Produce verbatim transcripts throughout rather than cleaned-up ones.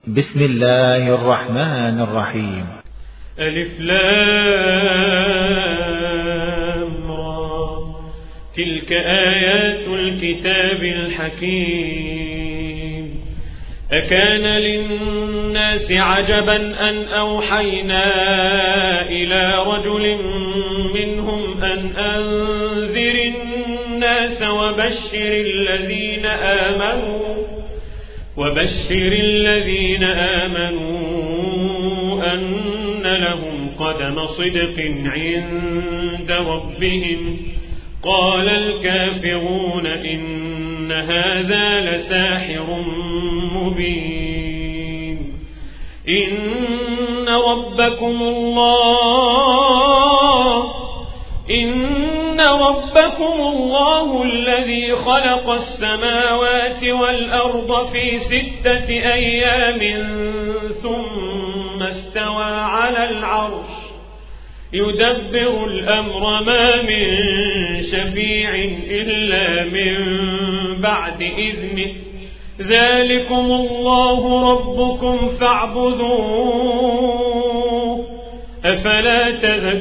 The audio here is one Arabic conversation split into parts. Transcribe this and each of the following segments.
بسم الله الرحمن الرحيم. ألف لام را، تلك آيات الكتاب الحكيم. أكان للناس عجبا أن أوحينا إلى رجل منهم أن أنذر الناس وبشر الذين آمنوا وبشر الذين آمنوا أن لهم قدم صدق عند ربهم. قال الكافرون إن هذا لساحر مبين. إن ربكم الله إن ربكم الله الذي خلق السماوات والأرض في ستة أيام ثم استوى على العرش يدبر الأمر ما من شفيع إلا من بعد إذنه. ذلكم الله ربكم فاعبدوه أفلا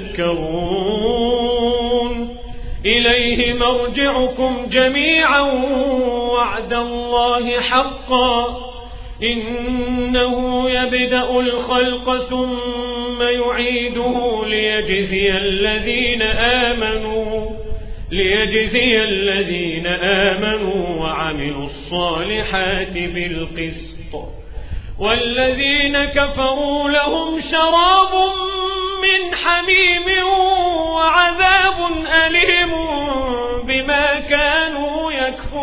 تذكرون. إليه مرجعكم جميعا وعد الله حقا إنه يبدأ الخلق ثم يعيده ليجزي الذين آمنوا ليجزي الذين آمنوا وعملوا الصالحات بالقسط. والذين كفروا لهم شراب من حميم وعذاب أليم بما كانوا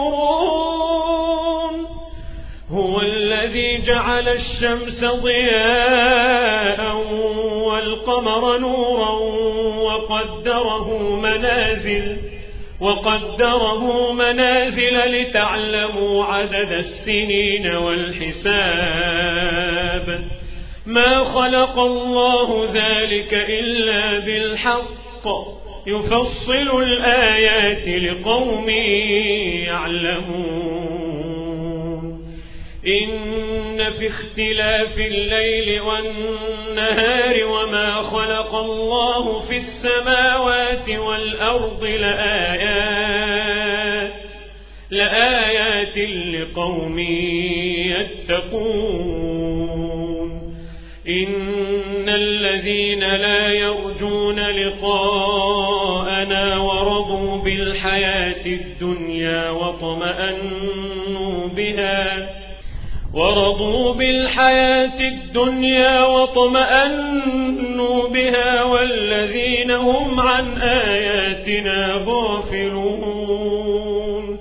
يكفرون. هو الذي جعل الشمس ضياء والقمر نورا وقدره منازل وقدره منازل لتعلموا عدد السنين والحساب. ما خلق الله ذلك إلا بالحق يفصل الآيات لقوم يعلمون. إن في اختلاف الليل والنهار وما خلق الله في السماوات والأرض لآيات لآيات لقوم يتقون. إن الذين لا يرجون لقاءنا ورضوا بالحياة الدنيا وطمأنوا بها ورضوا بالحياة الدنيا وطمأنوا بها والذين هم عن آياتنا غافلون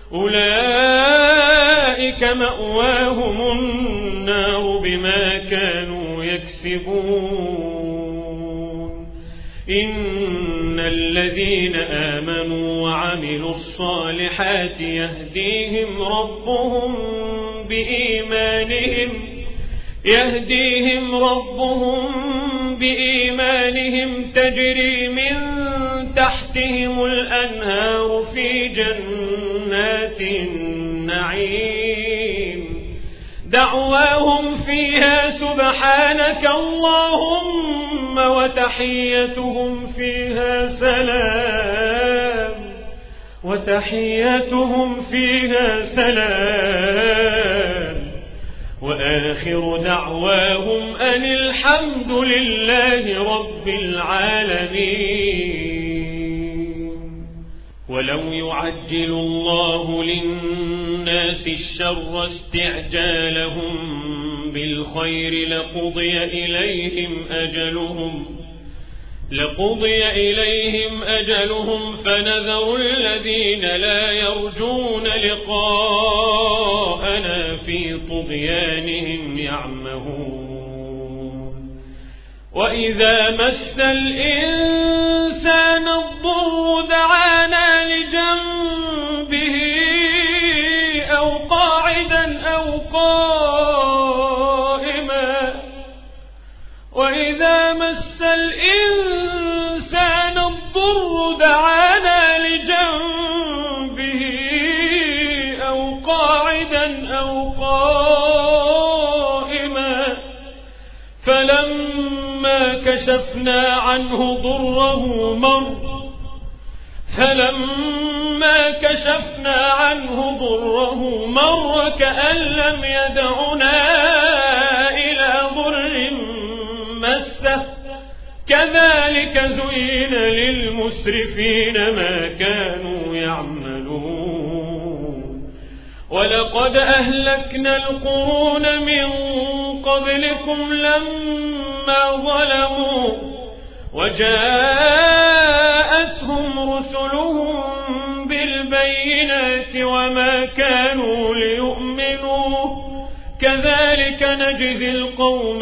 أولئك مأواهم النار بما كانوا يكسبون. إن الذين آمنوا وعملوا الصالحات يهديهم ربهم بإيمانهم يهديهم ربهم بإيمانهم تجري من تحتهم الأنهار في جنات النعيم. دعواهم فيها سبحانك اللهم وتحيتهم فيها سلام وتحيتهم فيها سلام وآخر دعواهم أن الحمد لله رب العالمين. ولو يعجل الله للناس الشر استعجالهم بالخير لقضي إليهم أجلهم لقضي إليهم أجلهم فنذر الذين لا يرجون لقاءنا في طغيانهم يعمهون. وإذا مس الإنسان الضر دعانا لجنبه أو قاعدا أو قائما وإذا مس الإنسان الضر دعانا لجنبه أو قاعدا أو قائما فلما كشفنا عنه ضره مر فلما كشفنا عنه ضره مر كأن لم يدعنا إلى ضر مسه كذلك زين للمسرفين ما كانوا يعملون ولقد أهلكنا القرون من قبلكم لما ظلموا وجاءتهم رسلهم بالبينات وما كانوا ليؤمنوا كذلك نجزي القوم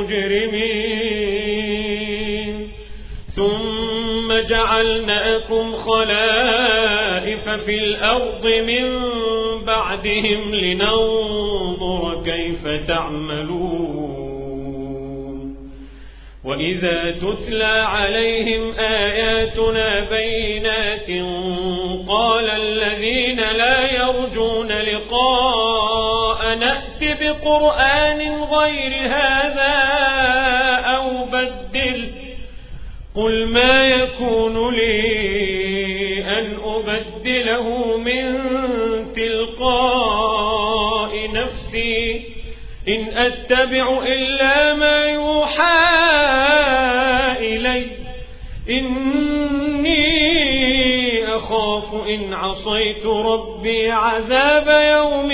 المجرمين ثم جعلناكم خلائف في الأرض من بعدهم لننظر كيف تعملون وإذا تتلى عليهم آياتنا بينات قال الذين لا يرجون لقاء نأت بقرآن غير هذا أو بدل قل ما يكون لي أن أبدله من تلقاء نفسي إن أتبع إلا ما يوحى إلي إني أخاف إن عصيت ربي عذاب يوم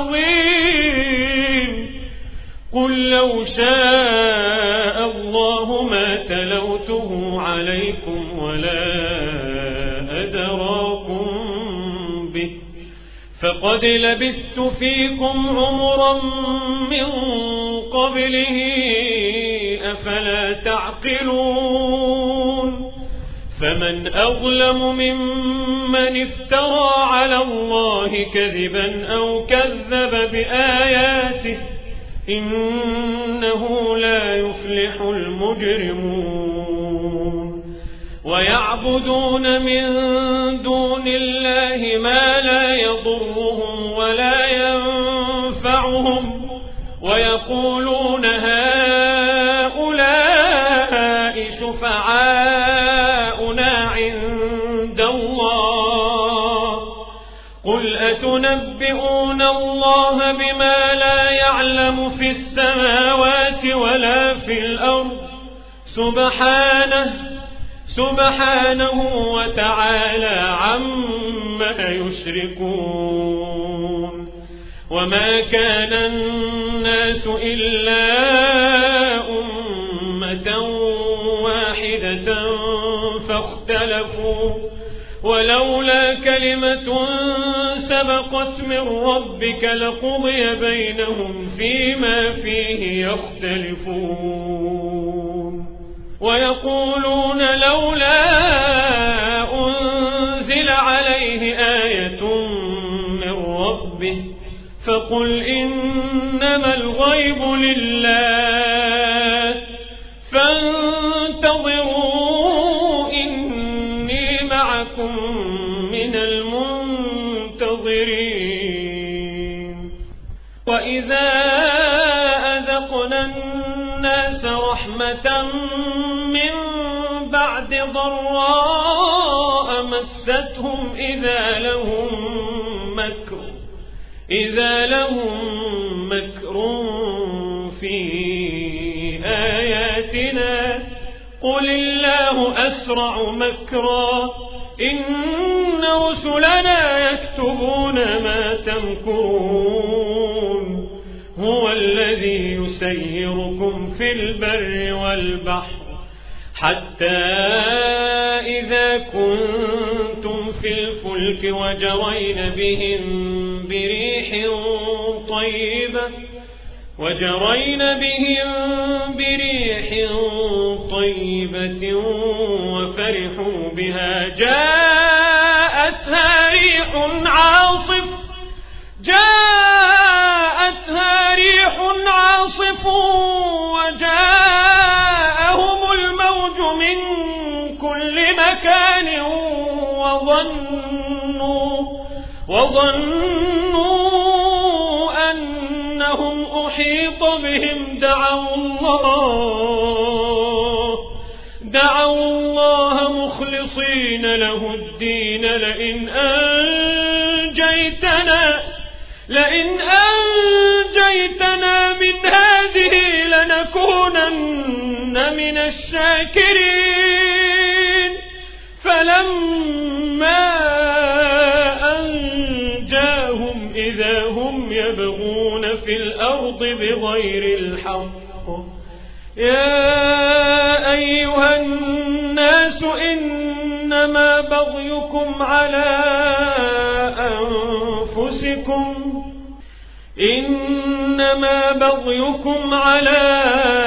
عظيم قل لو شاء الله ما تلوته عليكم ولا أدراكم به فقد لبثت فيكم عمرا من قبله أفلا تعقلون فمن أظلم ممن افترى على الله كذبا أو كذب بآياته إنه لا يفلح المجرمون ويعبدون من دون الله ما لا يضرهم ولا ينفعهم ويقولون هؤلاء شفعاؤنا عند الله قل أتنبئون الله بما لا يعلم في السماوات ولا في الأرض سبحانه سبحانه وتعالى عما يشركون وما كان الناس إلا أمة واحدة فاختلفوا ولولا كلمة سبقت من ربك لقضي بينهم فيما فيه يختلفون ويقولون لولا أنزل عليه آية من ربه فقل إنما الغيب لله فانتظروا إني معكم من المنتظرين وإذا أذقنا الناس رحمة من بعد ضراء مستهم إذا لهم مكر إذا لهم مكر في آياتنا قل الله أسرع مكرا إن رسلنا يكتبون ما تمكرون هو الذي يسيركم في البر والبحر حتى إذا كنتم في الفلك وجرين بهم بريح طيبة وجرين بهم بريح طيبة وفرحوا بها جاءتها ريح عاصف جاءتها ريح عاصف وجاءهم الموج من كل مكان وظنوا وظنوا أنهم أحيط بهم دعوا الله دعوا الله مخلصين له الدين لئن أنجيتنا لئن أنجيتنا من هذه لنكونن من الشاكرين فلما أنجاهم إذا هم يبغون في الأرض بغير الحق يا أيها الناس إنما بغيكم على أنفسكم إنما بغيكم على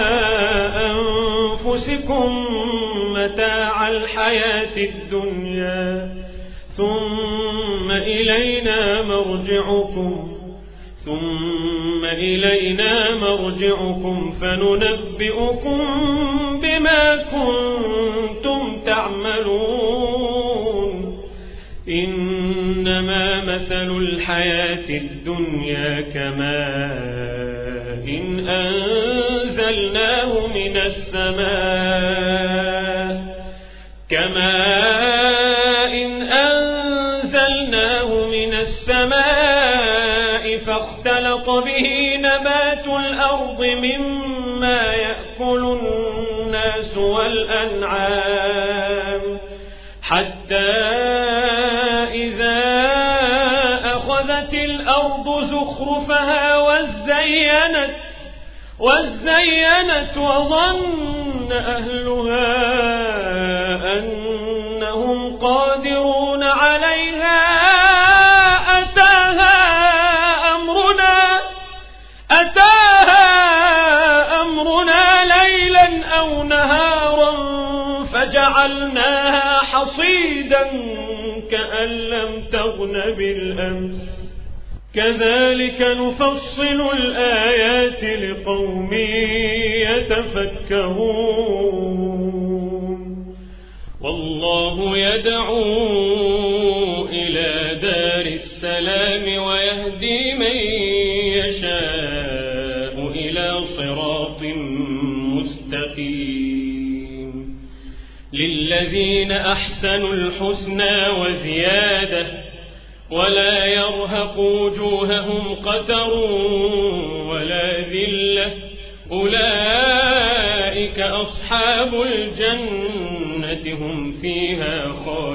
أنفسكم متاع الحياة الدنيا ثم إلينا مرجعكم ثم إلينا مرجعكم فننبئكم بما كنتم تعملون إنما مثل الحياة الدنيا كماء إن أنزلناه من السماء كماء إن أنزلناه من السماء فاختلط به نبات الأرض مما يأكل الناس والأنعام حتى إذا أخذت الأرض زخرفها وزينت وزينت وظن أهلها أنهم قادرون عليها أتاها أمرنا أتاها أمرنا ليلا أو نهارا فجعلناها حصيدا كأن لم تغن بالأمس كذلك نفصل الآيات لقوم يتفكرون والله يدعو إلى دار السلام ويهدي من يشاء إلى صراط مستقيم للذين أحسنوا الحسنى وزيادة ولا يرهق وجوههم قتر ولا ذلة أولئك أصحاب الجنة هم فيها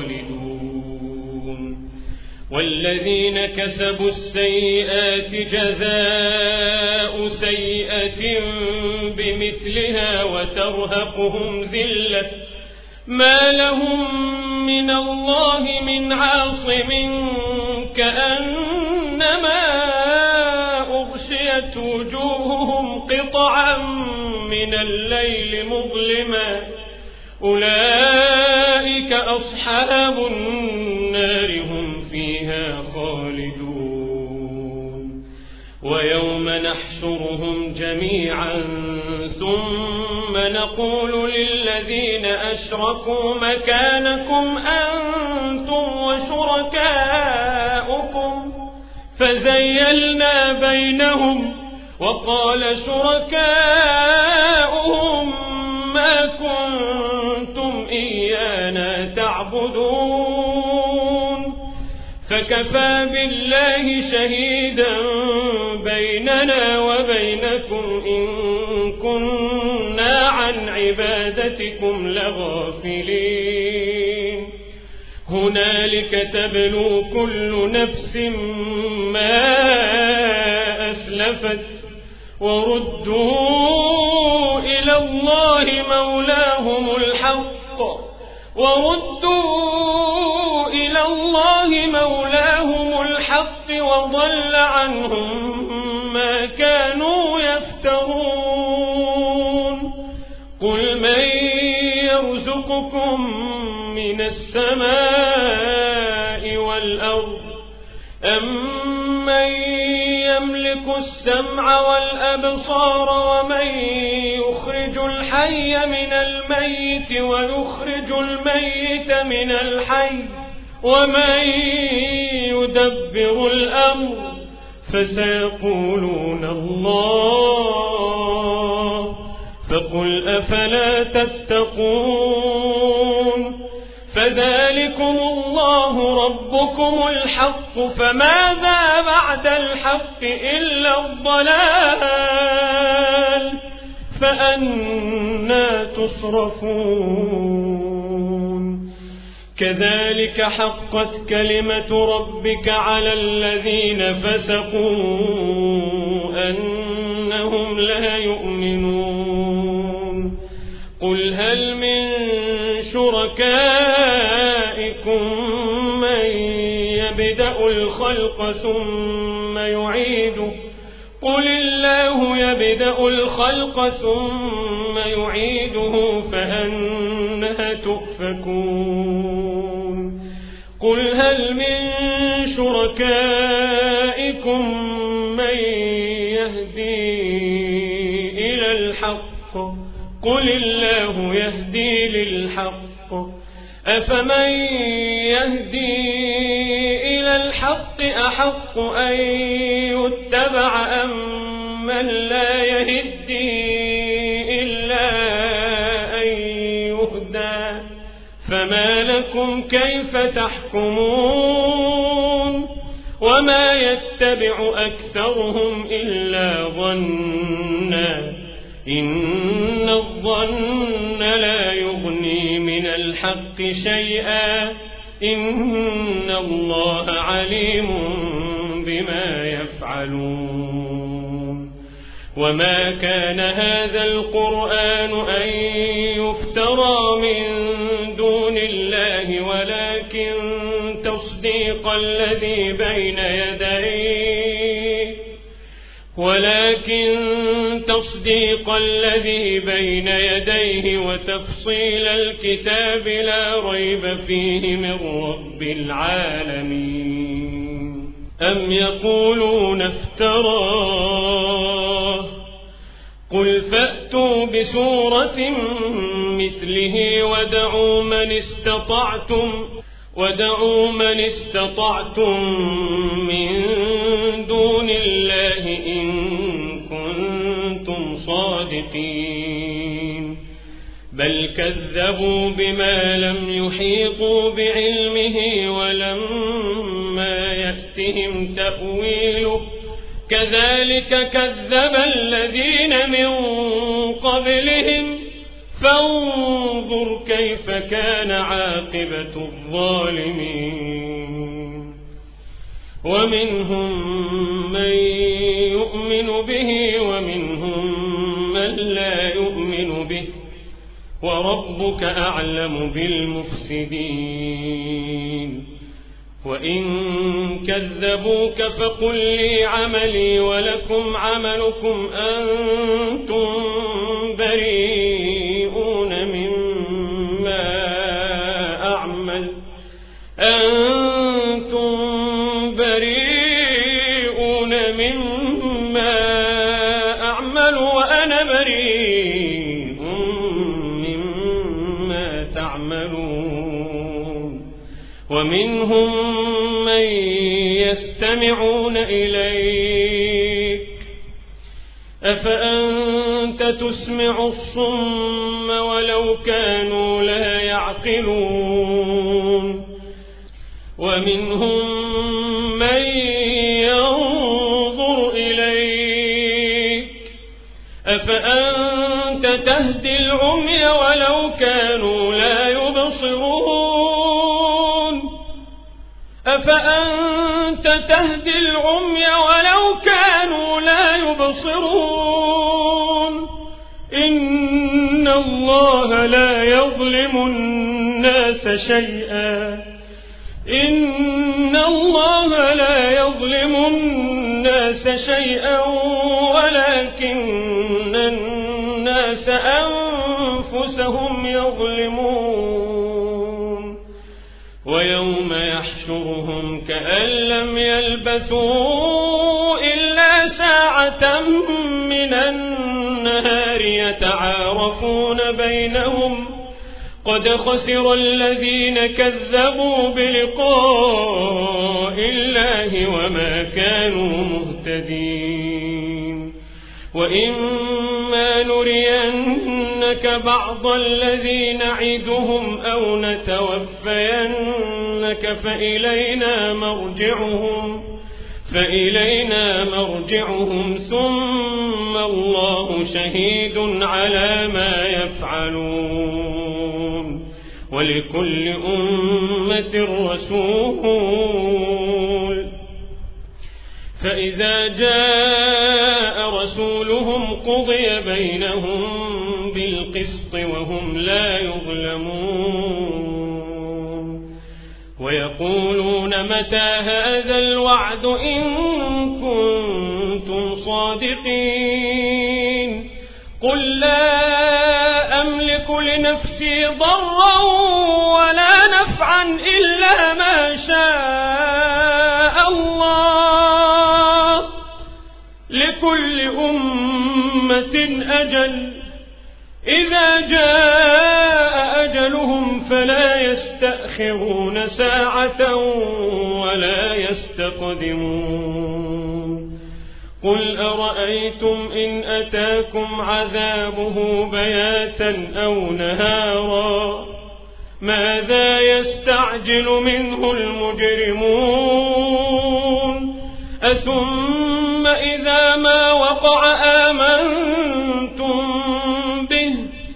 خالدون والذين كسبوا السيئات جزاء سيئة بمثلها وترهقهم ذلة ما لهم من الله من عاصم كأنما أغشيت وجوههم قطعا من الليل مظلما أولئك أصحاب النار هم فيها خالدون ويوم نحشرهم جميعا ثم نقول للذين أشركوا مكانكم أنتم وشركاؤكم فزيلنا بينهم وقال شركاؤهم ما كنتم إيانا تعبدون فكفى بالله شهيدا بيننا وبينكم إن كنا عن عبادتكم لغافلين هنالك تبلو كل نفس ما أسلفت وردوا إلى الله مولاهم الحق وردوا إلى الله مولاهم الحق وضل عنهم ما كانوا يفترون قل من يرزقكم من السماء والأرض أمن يملك السمع والأبصار ومن يخرج الحي من الميت ويخرج الميت من الحي ومن يدبر الأمر فسيقولون الله فقل أفلا تتقون فذلكم الله ربكم الحق فماذا بعد الحق إلا الضلال فأنى تصرفون كذلك حقت كلمة ربك على الذين فسقوا أنهم لا يؤمنون قل هل من شركائكم من يبدأ الخلق ثم يعيده قل الله يبدأ الخلق ثم يعيده فأنى تؤفكون قل هل من شركائكم من يهدي إلى الحق قل الله يهدي للحق أفمن يهدي إلى الحق أحق أن يتبع أم من لا يهدي إلا أن يهدى فما لكم كيف تحكمون وما يتبع أكثرهم إلا ظنا إن الظن لا يغني من الحق شيئا إن الله عليم بما يفعلون وما كان هذا القرآن أن يفترى من دون الله ولكن تصديق الذي بين يديه ولكن تصديق الذي بين يديه وتفصيل الكتاب لا ريب فيه من رب العالمين أم يقولون افتراه قل فأتوا بسورة مثله ودعوا من استطعتم ودعوا من استطعتم من دون الله إن كنتم صادقين بل كذبوا بما لم يحيطوا بعلمه ولما يأتهم تأويله كذلك كذب الذين من قبلهم فانظر كيف كان عاقبة الظالمين ومنهم من يؤمن به ومنهم من لا يؤمن به وربك أعلم بالمفسدين وإن كذبوك فقل لي عملي ولكم عملكم أنتم بريئون مما أعمل أنتم بريئون مما أعمل وأنا بريء مما تعملون ومنهم من يستمعون إليك أفأنت تسمع الصم ولو كانوا لا يعقلون ومنهم من ينظر إليك أفأنت تهدي العمي ولو كانوا لا يبصرون أفأنت تهدي العمي ولو كانوا لا يبصرون إن الله لا يظلم الناس شيئا إن الله لا يظلم الناس شيئا ولكن الناس أنفسهم يظلمون ويوم يحشرهم كأن لم يلبثوا إلا ساعة من النهار يتعارفون بينهم قد خسر الذين كذبوا بلقاء الله وما كانوا مهتدين وإما نرينك بعض الذي نعدهم أو نتوفينك فإلينا مرجعهم فإلينا مرجعهم ثم الله شهيد على ما يفعلون ولكل أمة رسول فإذا جاء رسولهم قضي بينهم بالقسط وهم لا يظلمون ويقولون متى هذا الوعد إن كنتم صادقين قل لا أملك لنفسي ضرا ولا نفعا إلا ما شاء الله لكل أمة أجل إذا جاء أجلهم فلا يستأخرون ساعة ولا يستقدمون قل أرأيتم إن أتاكم عذابه بياتا أو نهارا ماذا يستعجل منه المجرمون أثم إذا ما وقع آمنتم به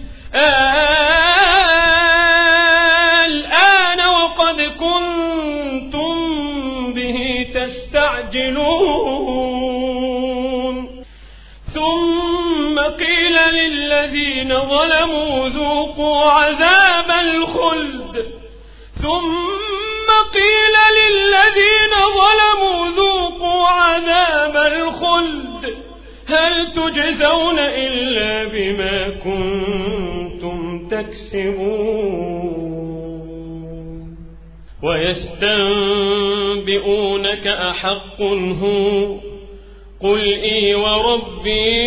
الآن وقد كنتم به تستعجلون ثم قيل للذين ظلموا ذوقوا عذاب الخلد ثم قيل للذين ظلموا ذوقوا عذاب الخلد هل تجزون إلا بما كنتم تكسبون ويستنبئونك أحق هو قل إي وربي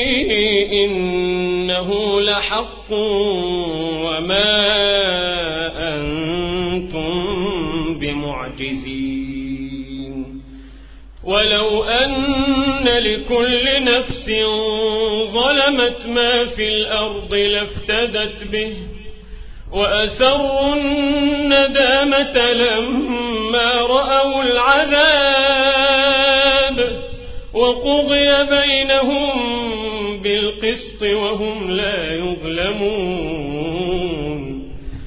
إنه لحق وما أنتم بمعجزين ولو أن لكل نفس ظلمت ما في الأرض لافتدت به وأسروا الندامة لما رأوا العذاب وقضي بينهم بالقسط وهم لا يظلمون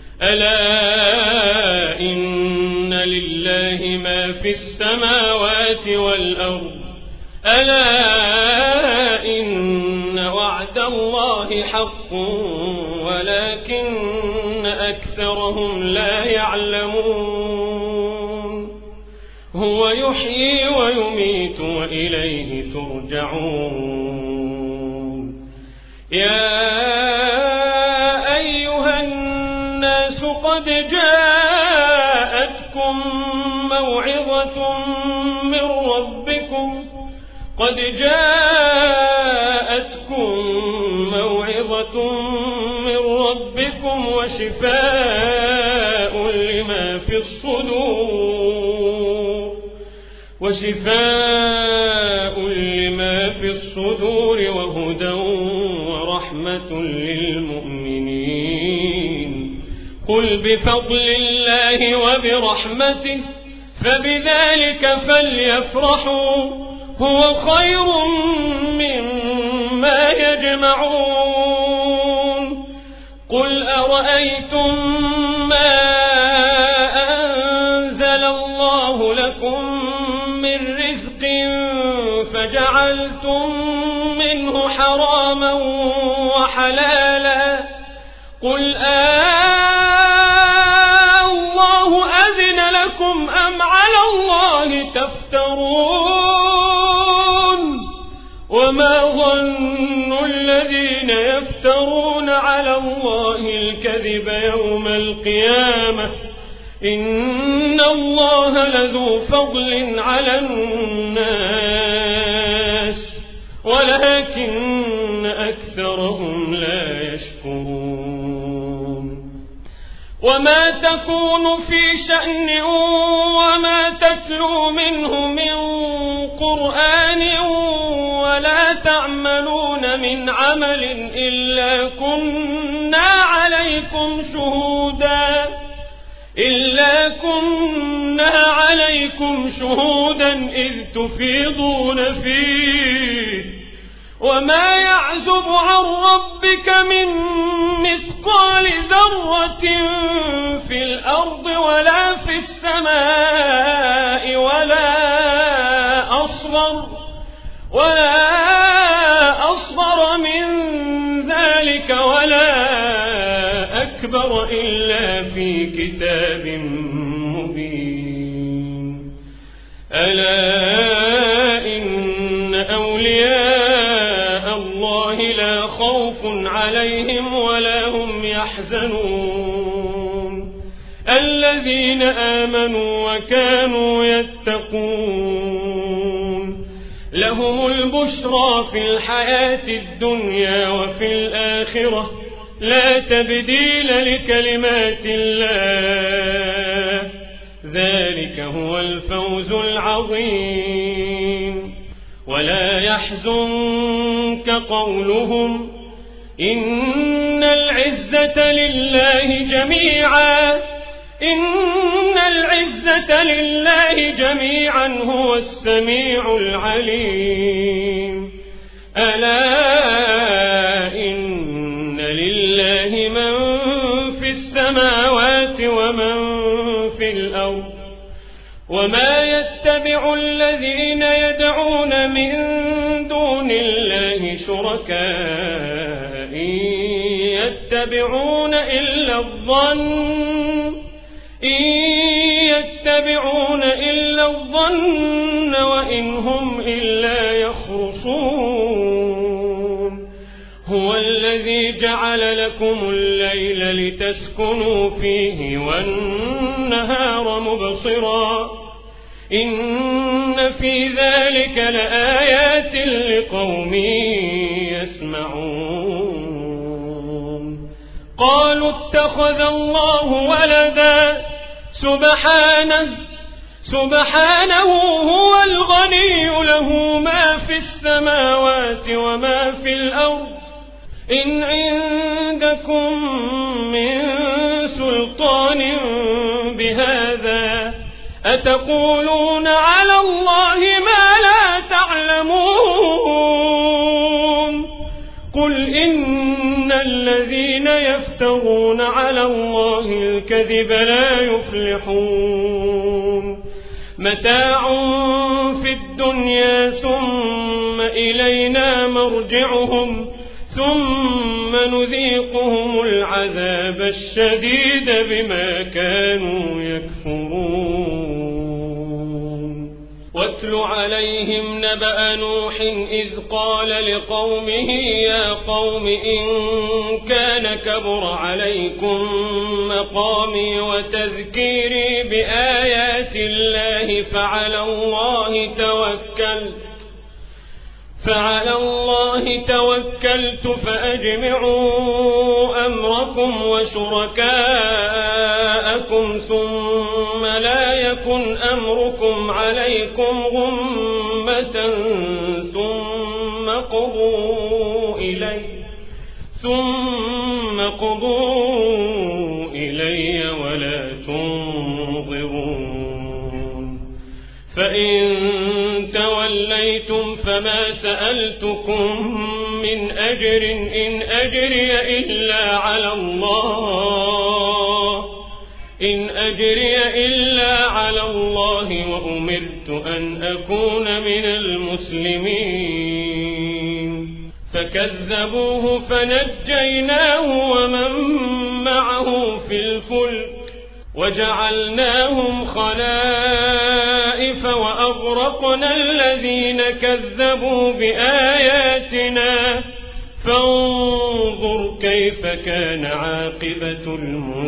ألا إن لله ما في السماوات والأرض ألا إن وعد الله حق ولكن أكثرهم لا يعلمون هو يحيي ويميت وإليه ترجعون يا أيها الناس قد جاءتكم موعظة من ربكم قد جاءتكم موعظة من ربكم وشفاء لما في الصدور وشفاء لما في الصدور وهدى ورحمة للمؤمنين قل بفضل الله وبرحمته فبذلك فليفرحوا هو خير مما يجمعون قل أرأيتم ما أنزل الله لكم من رزق فجعلتم منه حراما وحلالا قل آه الله أذن لكم أم على الله تفترون وما ظن الذين يفترون على الله الكذب يوم القيامة إن الله لذو فضل على الناس ولكن أكثرهم لا يشكرون وما تكون في شأن وما تتلو منه من قرآن ولا تعملون من عمل إلا كنا عليكم شهودا إلا كنا عليكم شهودا إذ تفيضون فيه وما يعزب عن ربك من مثقال ذرة في الأرض ولا في السماء ولا أصغر ولا أصغر من ذلك ولا أكبر إلا في كتاب مبين. ألا إن أولياء الله لا خوف عليهم ولا هم يحزنون الذين آمنوا وكانوا يتقون لهم البشرى في الحياة الدنيا وفي الآخرة لا تبديل لكلمات الله ذلك هو الفوز العظيم. ولا يحزنك قولهم إن العزة لله جميعا إن العزة لله جميعا هو السميع العليم. ألا إن لله من في السماوات ومن في الأرض وما يتبع الذين يدعون من دون الله شركاء إن يتبعون إلا الظن إن يتبعون إلا الظن وإن هم إلا يخرصون. هو الذي جعل لكم الليل لتسكنوا فيه والنهار مبصرا إن في ذلك لآيات لقوم يسمعون. قالوا اتخذ الله ولدا سبحانه سبحانه هو الغني له ما في السماوات وما في الأرض إن عندكم من سلطان بهذا أتقولون على الله ما لا تعلمون. قل إن الذين يفترون على الله الكذب لا يفلحون. متاع في الدنيا ثم إلينا مرجعهم ثم نذيقهم العذاب الشديد بما كانوا يكفرون. واتل عليهم نبأ نوح إذ قال لقومه يا قوم إن كان كبر عليكم مقامي وتذكيري بآيات الله فعلى الله توكلت فعلى الله توكلت فأجمعوا أمركم وشركاءكم ثم لا يكن أمركم عليكم غمة ثم قضوا إلي ثم قضوا إلي ولا تنظرون. فإن توليتم فما سألتكم من أجر إن أجري إلا على الله إن أجري إلا على الله وأمرت أن أكون من المسلمين. فكذبوه فنجيناه ومن معه في الفلك وجعلناهم خلائف وأغرقنا الذين كذبوا بآياتنا فانظر كيف كان عاقبة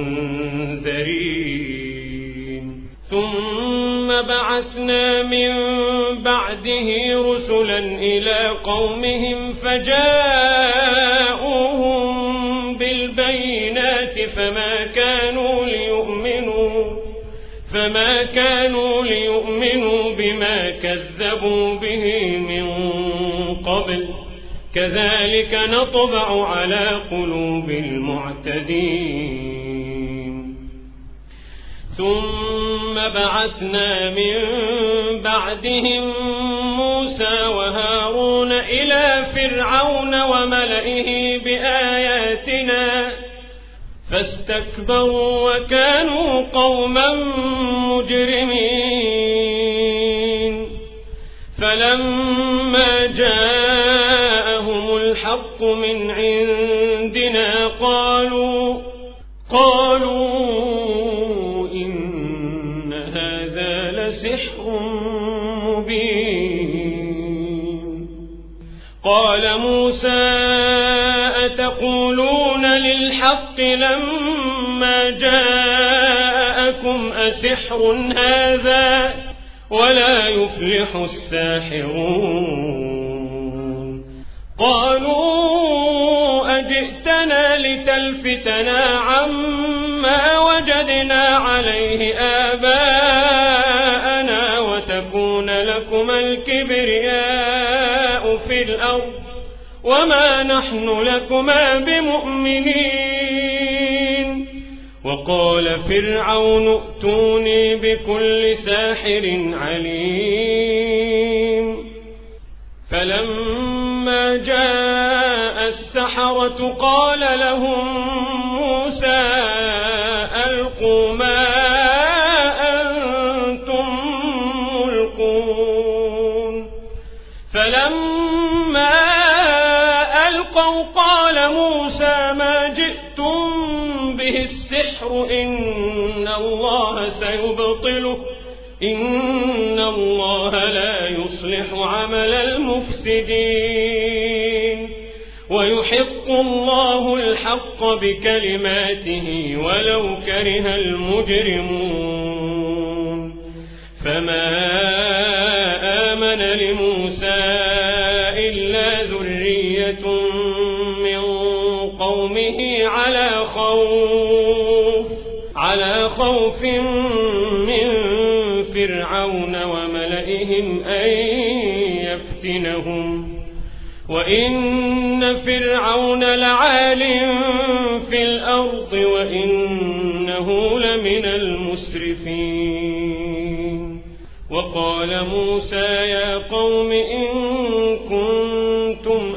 المنذرين. ثم بعثنا من بعده رسلا إلى قومهم فجاءوهم بالبينات فما كانوا فما كانوا ليؤمنوا بما كذبوا به من قبل كذلك نطبع على قلوب المعتدين ثم بعثنا من بعدهم موسى وهارون إلى فرعون وملئه بآياتنا فاستكبروا وكانوا قوما مجرمين فلما جاءهم الحق من عندنا قالوا قالوا إن هذا لسحر مبين قال موسى أتقولون للحق لما جاءكم أسحر هذا ولا يفلح الساحرون قالوا أجئتنا لتلفتنا عما وجدنا عليه آباءنا وتكون لكما الكبرياء في الأرض وما نحن لكما بمؤمنين وقال فرعون ائتوني بكل ساحر عليم فلما جاء السحرة قال لهم موسى ألقوا ما أنتم ملقون فلما ألقوا قال موسى ما جئتم به السحر إن الله سيبطله إن الله لا يصلح عمل المفسدين ويحق الله الحق بكلماته ولو كره المجرمون فما آمن لموسى إلا ذرية من قومه على خوف على خوف من فرعون وملئهم أن يفتنهم وإن فرعون لعال في الأرض وإنه لمن المسرفين وقال موسى يا قوم إن كنتم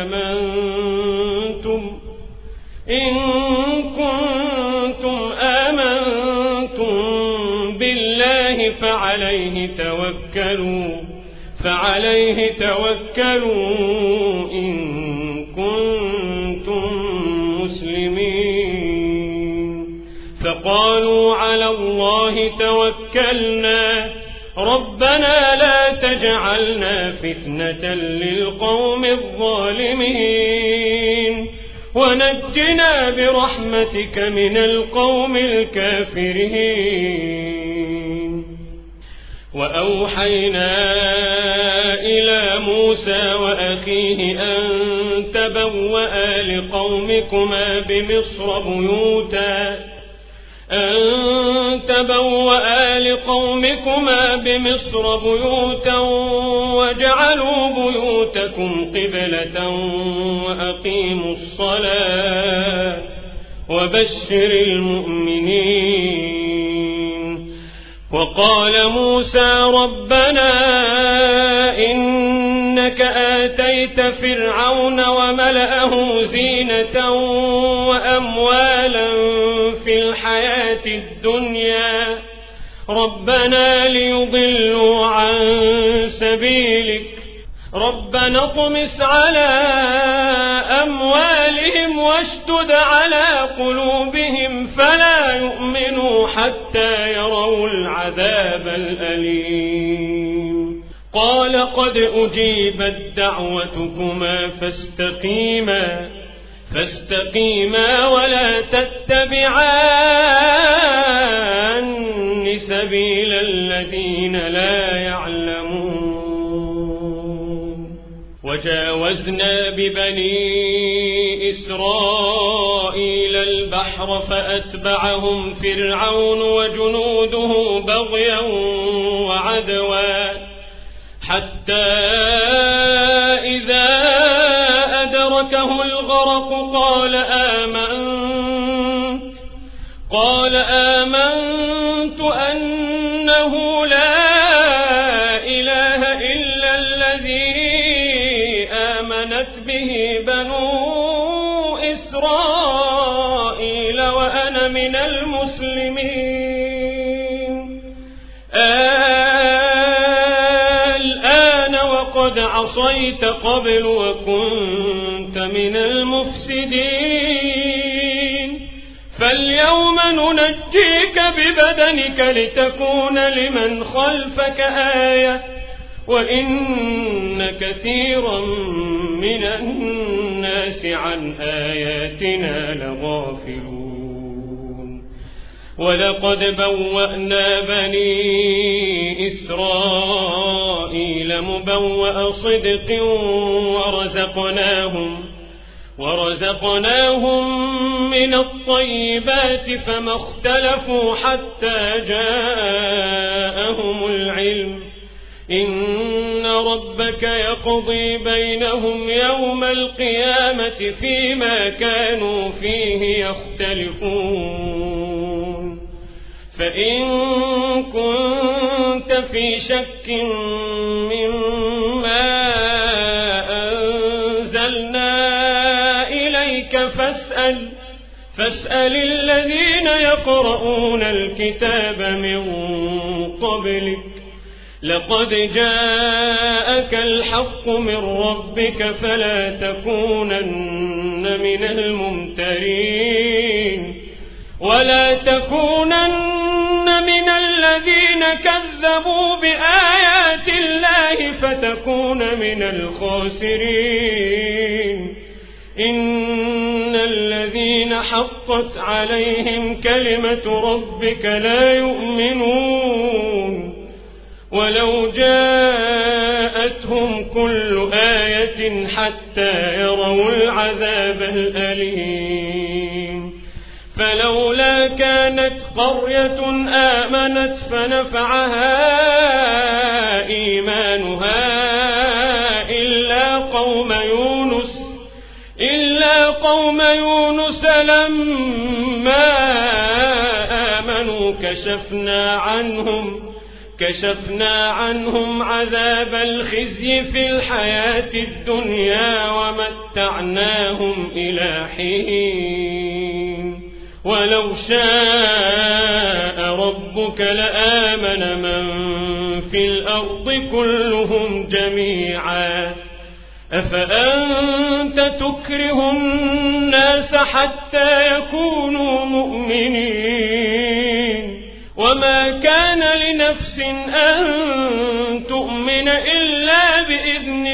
آمنتم إن كنتم آمنتم بالله فعليه توكلوا فعليه توكلوا إن كنتم مسلمين فقالوا على الله توكلنا ربنا لا تجعلنا فتنة للقوم الظالمين ونجنا برحمتك من القوم الكافرين وأوحينا إلى موسى وأخيه أن تبوأ لقومكما بمصر بيوتا أن تبوأ لقومكما بمصر بيوتا وجعلوا بيوتكم قبلة وأقيموا الصلاة وبشر المؤمنين وقال موسى ربنا إنك آتيت فرعون وملأه زينة وأموالا في الحياة الدنيا ربنا ليضلوا عن سبيلك ربنا اطمس على أموالهم واشدد على قلوبهم فلا يؤمنوا حتى يروا العذاب الأليم قال قد أجيبت دعوتكما فاستقيما فاستقيما ولا تتبعان سبيل الذين لا يعلمون وجاوزنا ببني إسرائيل البحر البحر فأتبعهم فرعون وجنوده بغيا وعدوا حتى إذا أدركه الغرق قال آمنت قال آمنت أنه لا إله إلا الذي آمنت به بنو إسرائيل وأنا من المسلمين الآن وقد عصيت قبل وكنت من المفسدين فاليوم ننجيك ببدنك لتكون لمن خلفك آية وإن كثيرا من الناس عن آياتنا لغافلون ولقد بوأنا بني إسرائيل مبوأ صدق ورزقناهم ورزقناهم من الطيبات فما اختلفوا حتى جاءهم العلم إن ربك يقضي بينهم يوم القيامة فيما كانوا فيه يختلفون فإن كنت في شك مما أنزلنا فاسأل فاسأل الذين يقرؤون الكتاب من قبلك لقد جاءك الحق من ربك فلا تكونن من الممترين ولا تكونن من الذين كذبوا بآيات الله فتكون من الخاسرين إن الذين حقت عليهم كلمة ربك لا يؤمنون ولو جاءتهم كل آية حتى يروا العذاب الأليم فلولا كانت قرية آمنت فنفعها إيمانها إلا قوم يونس إلا قوم يونس لما آمنوا كشفنا عنهم كشفنا عنهم عذاب الخزي في الحياة الدنيا ومتعناهم إلى حين ولو شاء ربك لآمن من في الأرض كلهم جميعا أفأنت تكره الناس حتى يكونوا مؤمنين وما كان لنفس أن تؤمن إلا بإذن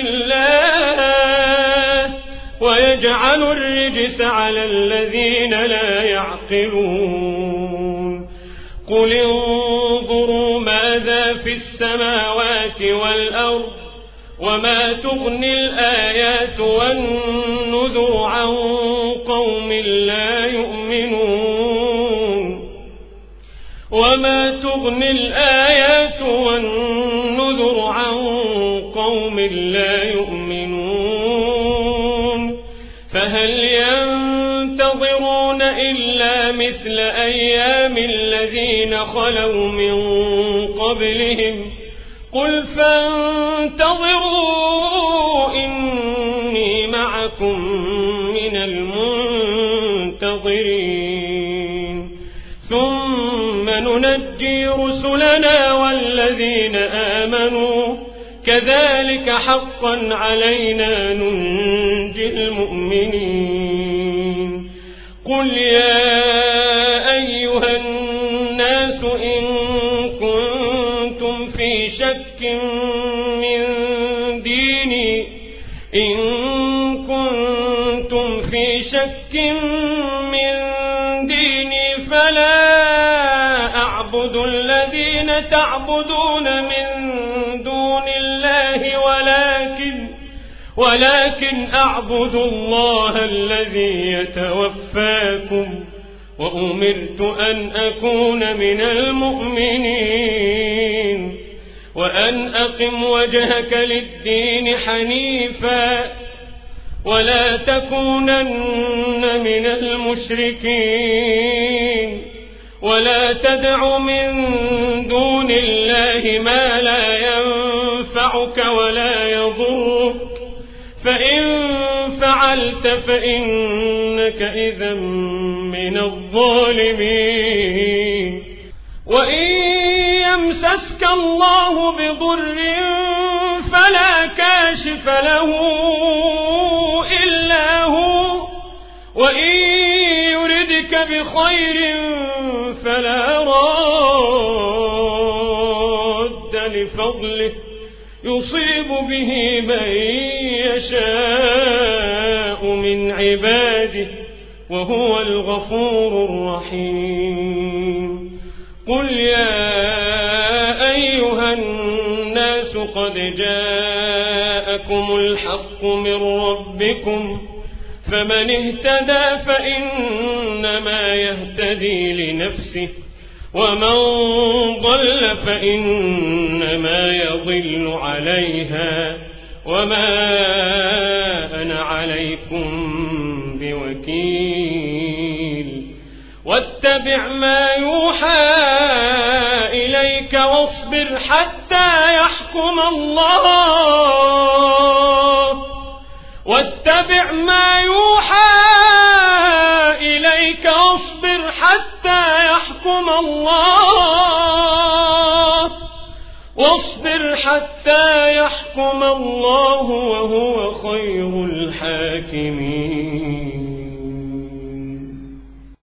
الله ويجعل الرجس على الذين لا يعقلون قل انظروا ماذا في السماوات والأرض وما تغني الآيات والنذر عن قوم لا يؤمنون وما تغني الآيات والنذر عن قوم لا يؤمنون فهل ينتظرون إلا مثل أيام الذين خلوا من قبلهم قل فانتظروا إني معكم من المنتظرين ثم ننجي رسلنا والذين آمنوا كذلك حقا علينا ننجي المؤمنين قل يا أيها الناس إن كنتم في شك من ديني إن كنتم في شك من ديني فلا أعبد الذين تعبدون من دون الله ولكن ولكن أعبد الله الذي يتوفاكم وأمرت أن أكون من المؤمنين وأن أقم وجهك للدين حنيفا ولا تكونن من المشركين ولا تدع من دون الله ما لا ينفعك ولا يضرك فإن فعلت فإنك إذا من الظالمين وإن يمسسك الله بضر فلا كاشف له إلا هو وإن يردك بخير فلا راد لفضله يصيب به من يشاء من عباده وهو الغفور الرحيم قل يا أيها الناس قد جاءكم الحق من ربكم فمن اهتدى فإنما يهتدي لنفسه ومن ضل فإنما يضل عليها وما أنا عليكم بوكيل واتبع ما يوحى إليك واصبر حتى يحكم الله واتبع ما يوحى إليك واصبر حتى يحكم الله واصبر حتى يحكم الله وهو خير الحاكمين